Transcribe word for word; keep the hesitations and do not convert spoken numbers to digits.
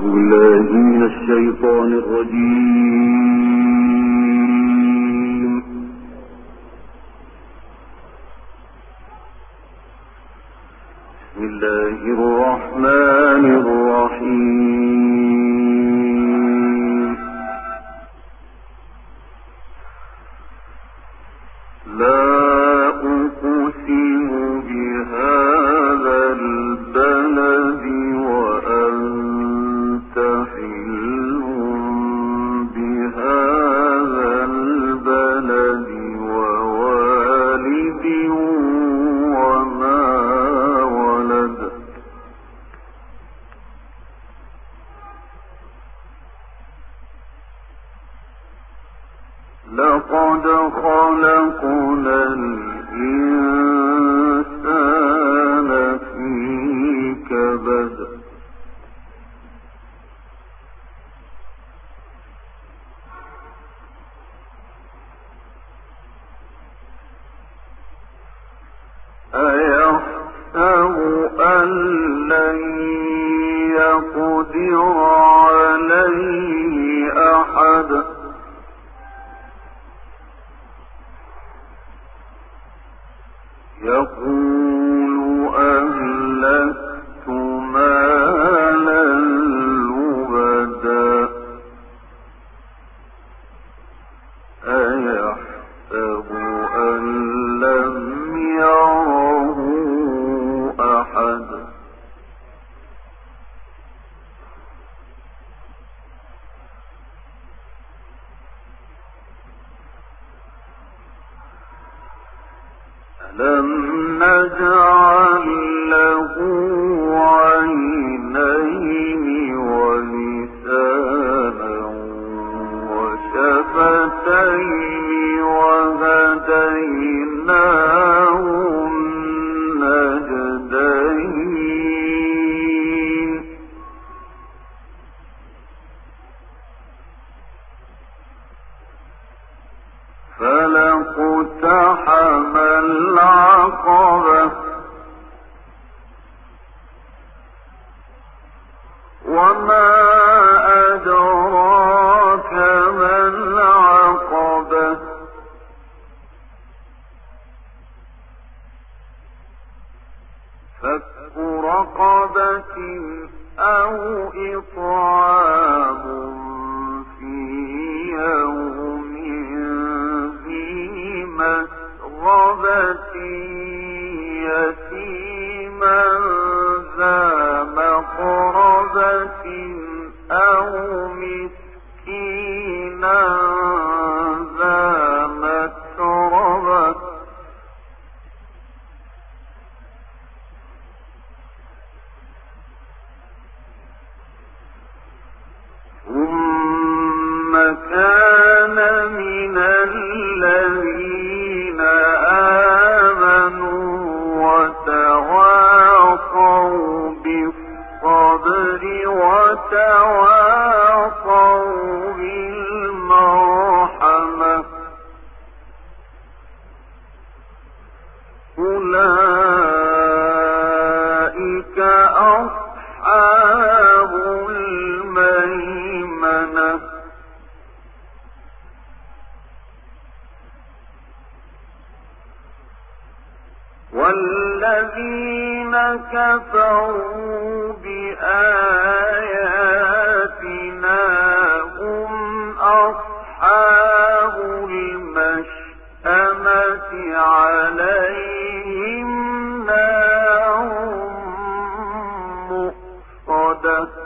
بالله من الشيطان الرجيم. بسم الله الرحمن الرحيم. لا أقسم بهذا البلد وأنت حل بهذا البلد ووالد وما ولد. لقد خلقنا الإنسان في كبد. أيحسب أن لن يقدر عليه أحد. يقول أهلكت مالا لبدا. أيحسب أن لم يره أحد. ألم نجعل له عينين ولسانا وشفتين وهديناه النجدين. فلاقتحم العقبة وما أدراك ما العقبة. فك رقبة أو إطعام في يوم ذي مسغبة يتيما ذا مقربة أو مسكينا ذا متربة. ثم كان من الذين آمنوا وتواصوا بالصبر وتواصوا بالمرحمة. أولئك أصحاب الميمنة. والذين كفروا بآياتنا هم أصحاب المشأمة عليهم نار مؤصدة.